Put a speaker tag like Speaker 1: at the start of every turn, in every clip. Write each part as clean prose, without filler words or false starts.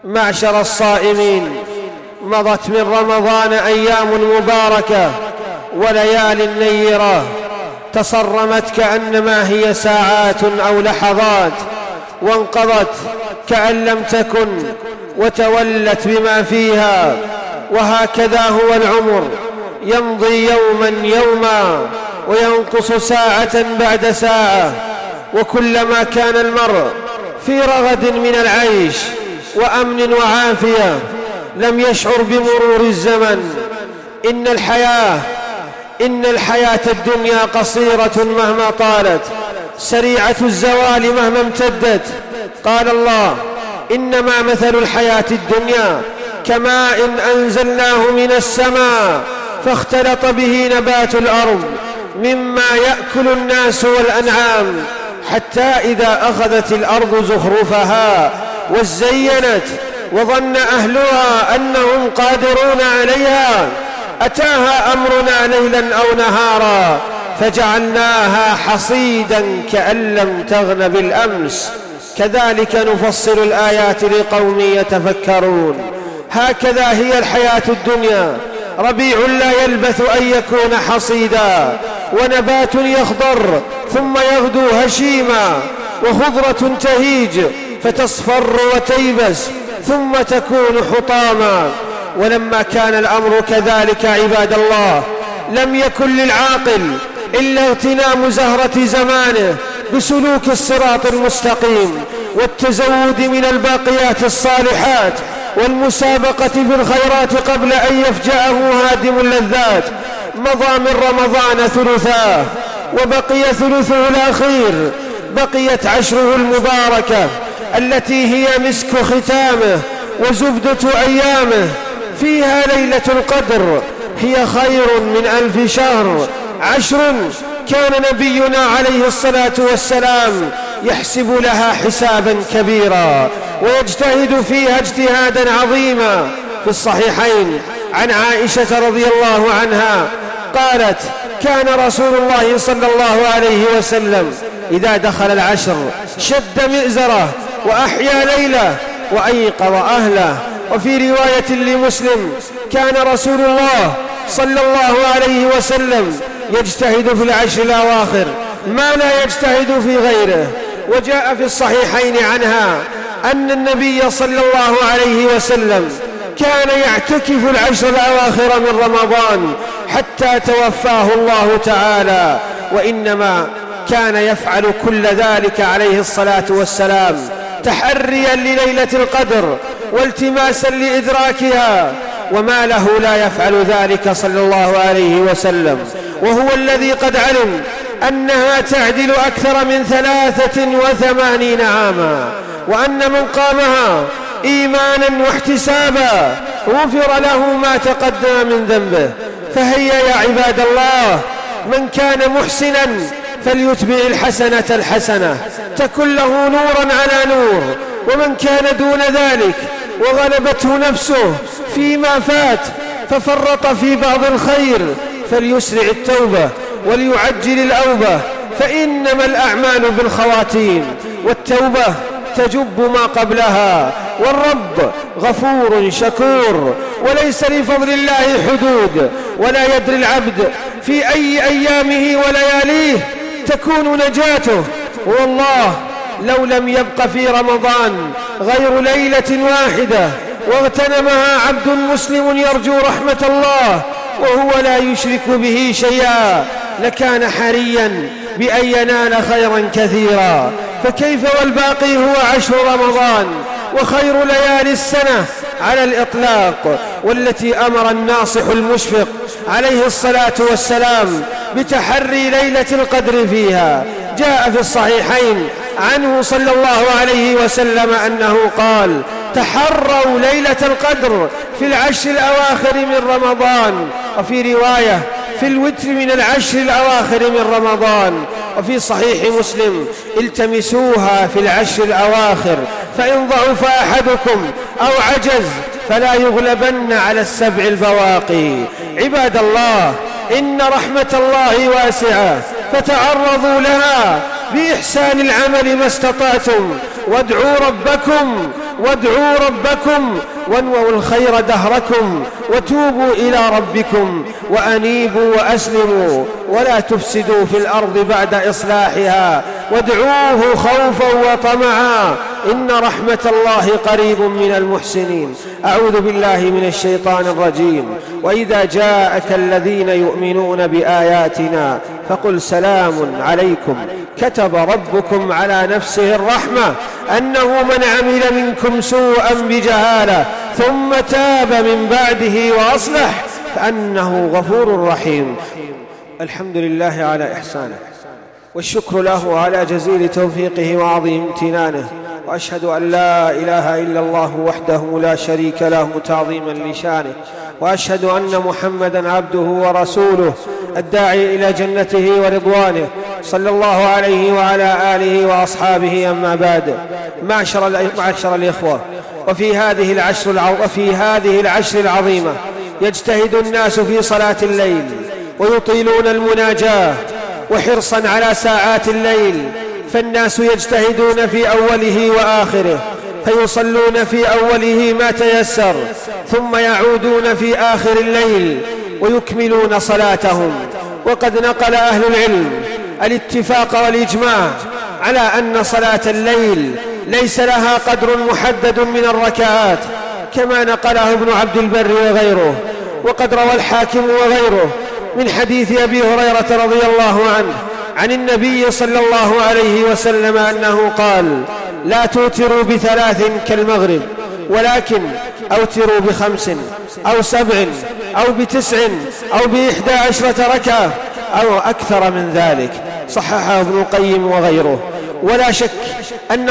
Speaker 1: معشر الصائمين، مضت من رمضان أيام مباركة وليال نيرة تصرمت كأنما هي ساعات أو لحظات، وانقضت كأن لم تكن، وتولت بما فيها. وهكذا هو العمر، يمضي يوما يوما وينقص ساعة بعد ساعة. وكلما كان المرء في رغد من العيش وأمن وعافية لم يشعر بمرور الزمن. إن الحياة الدنيا قصيرة مهما طالت، سريعة الزوال مهما امتدت. قال الله: إنما مثل الحياة الدنيا كماء أنزلناه من السماء فاختلط به نبات الأرض مما يأكل الناس والأنعام حتى إذا أخذت الأرض زخرفها وزينت وظن أهلها أنهم قادرون عليها أتاها أمرنا ليلا أو نهارا فجعلناها حصيدا كأن لم تغن بالأمس كذلك نفصل الآيات لقوم يتفكرون. هكذا هي الحياة الدنيا، ربيع لا يلبث أن يكون حصيدا، ونبات يخضر ثم يغدو هشيما، وخضرة تهيج فتصفر وتيبس ثم تكون حطاما. ولما كان الأمر كذلك عباد الله، لم يكن للعاقل إلا اغتنام زهرة زمانه بسلوك الصراط المستقيم والتزود من الباقيات الصالحات والمسابقة بالخيرات قبل أن يفجأه هادم اللذات. مضى من رمضان ثلثاه وبقي ثلثه الأخير، بقيت عشره المباركة التي هي مسك ختامه وزبدة أيامه. فيها ليلة القدر هي خير من 1000 شهر. 10 كان نبينا عليه الصلاة والسلام يحسب لها حسابا كبيرا ويجتهد فيها اجتهادا عظيما. في الصحيحين عن عائشة رضي الله عنها قالت: كان رسول الله صلى الله عليه وسلم إذا دخل العشر شد مئزره وأحيا ليله وأيقظ أهله. وفي رواية لمسلم: كان رسول الله صلى الله عليه وسلم يجتهد في العشر الأواخر ما لا يجتهد في غيره. وجاء في الصحيحين عنها أن النبي صلى الله عليه وسلم كان يعتكف العشر الأواخر من رمضان حتى توفاه الله تعالى، وإنما كان يفعل كل ذلك عليه الصلاة والسلام تحريا لليلة القدر والتماسا لإدراكها، وما له لا يفعل ذلك صلى الله عليه وسلم، وهو الذي قد علم أنها تعدل أكثر من 83 عاما، وأن من قامها إيمانا واحتسابا غفر له ما تقدم من ذنبه. فهيا يا عباد الله، من كان محسنا فليتبع الحسنة الحسنة تكن له نورا على نور، ومن كان دون ذلك وغلبته نفسه فيما فات ففرط في بعض الخير فليسرع التوبة وليعجل الأوبة، فإنما الأعمال بالخواتيم، والتوبة تجب ما قبلها، والرب غفور شكور، وليس لفضل الله حدود، ولا يدري العبد في أي أيامه ولياليه تكون نجاته. والله لو لم يبق في رمضان غير ليلة واحدة واغتنمها عبد مسلم يرجو رحمة الله وهو لا يشرك به شيئا لكان حريا بأن ينال خيرا كثيرا. فكيف والباقي هو 10 رمضان وخير ليالي السنة على الإطلاق، والتي أمر الناصح المشفق عليه الصلاة والسلام بتحري ليلة القدر فيها. جاء في الصحيحين عنه صلى الله عليه وسلم أنه قال: تحروا ليلة القدر في العشر الأواخر من رمضان، وفي رواية في الوتر من العشر الأواخر من رمضان. وفي صحيح مسلم: التمسوها في العشر الأواخر، فإن ضعف أحدكم أو عجز فلا يغلبن على 7 البواقي. عباد الله، إن رحمة الله واسعة فتعرضوا لها بإحسان العمل ما استطعتم، وادعوا ربكم وادعوا ربكم وانووا الخير دهركم وتوبوا إلى ربكم وأنيبوا وأسلموا ولا تفسدوا في الأرض بعد إصلاحها وادعوه خوفا وطمعا إن رحمة الله قريب من المحسنين. أعوذ بالله من الشيطان الرجيم. وإذا جاءك الذين يؤمنون بآياتنا فقل سلام عليكم كتب ربكم على نفسه الرحمة أنه من عمل منكم سوءا بجهالة ثم تاب من بعده وأصلح فأنه غفور رحيم. الحمد لله على إحسانه والشكر له على جزيل توفيقه وعظيم امتنانه، وأشهد أن لا إله إلا الله وحده لا شريك له تعظيما لشانه، وأشهد أن محمدًا عبده ورسوله الداعي إلى جنته ورضوانه صلى الله عليه وعلى آله وأصحابه. أما بعد، معشر الإخوة، وفي هذه العشر العظيمة يجتهد الناس في صلاة الليل ويطيلون المناجاة وحرصا على ساعات الليل، فالناس يجتهدون في أوله وآخره، فيصلون في أوله ما تيسر ثم يعودون في آخر الليل ويكملون صلاتهم. وقد نقل أهل العلم الاتفاق والإجماع على أن صلاة الليل ليس لها قدر محدد من الركعات، كما نقله ابن عبد البر وغيره. وقد روى الحاكم وغيره من حديث أبي هريرة رضي الله عنه عن النبي صلى الله عليه وسلم أنه قال: لا توتروا بثلاث كالمغرب، ولكن أوتروا ب5 أو 7 أو ب9 أو ب11 ركعة أو أكثر من ذلك. صححه ابن القيم وغيره. ولا شك أن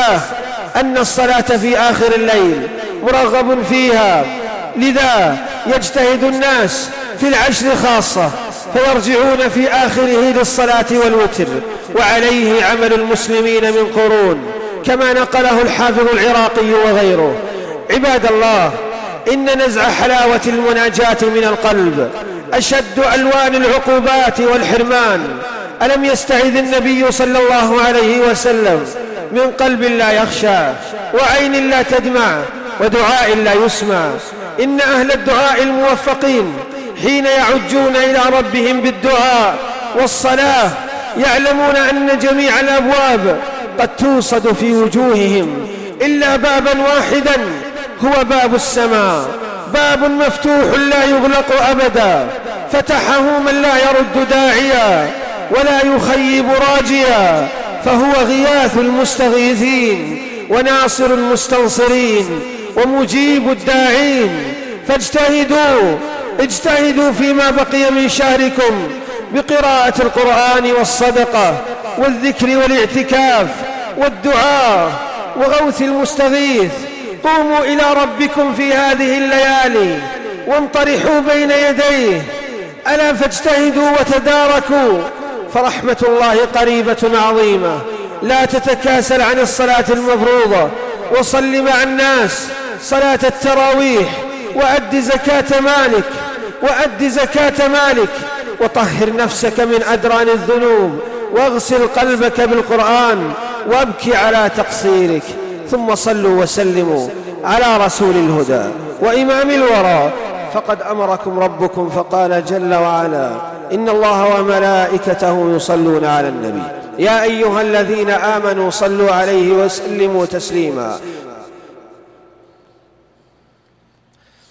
Speaker 1: الصلاة في آخر الليل مرغب فيها، لذا يجتهد الناس في العشر خاصة فيرجعون في آخره للصلاة والوتر، وعليه عمل المسلمين من قرون، كما نقله الحافظ العراقي وغيره. عباد الله، إن نزع حلاوة المناجاة من القلب أشد ألوان العقوبات والحرمان. ألم يستعذ النبي صلى الله عليه وسلم من قلب لا يخشى وعين لا تدمع ودعاء لا يسمع؟ إن أهل الدعاء الموفقين حين يعجون إلى ربهم بالدعاء والصلاة يعلمون أن جميع الأبواب قد توصد في وجوههم إلا بابا واحدا، هو باب السماء، باب مفتوح لا يغلق أبدا، فتحه من لا يرد داعيا ولا يخيب راجيا، فهو غياث المستغيثين وناصر المستنصرين ومجيب الداعين. اجتهدوا فيما بقي من شهركم بقراءة القرآن والصدقة والذكر والاعتكاف والدعاء وغوث المستغيث. قوموا إلى ربكم في هذه الليالي وانطرحوا بين يديه، ألا فاجتهدوا وتداركوا، فرحمة الله قريبة عظيمة. لا تتكاسل عن الصلاة المفروضة، وصل مع الناس صلاة التراويح، وأد زكاة مالك، وطهر نفسك من أدران الذنوب، واغسل قلبك بالقرآن، وابكي على تقصيرك. ثم صلوا وسلموا على رسول الهدى وإمام الورى، فقد أمركم ربكم فقال جل وعلا: إن الله وملائكته يصلون على النبي يا أيها الذين آمنوا صلوا عليه وسلموا تسليما.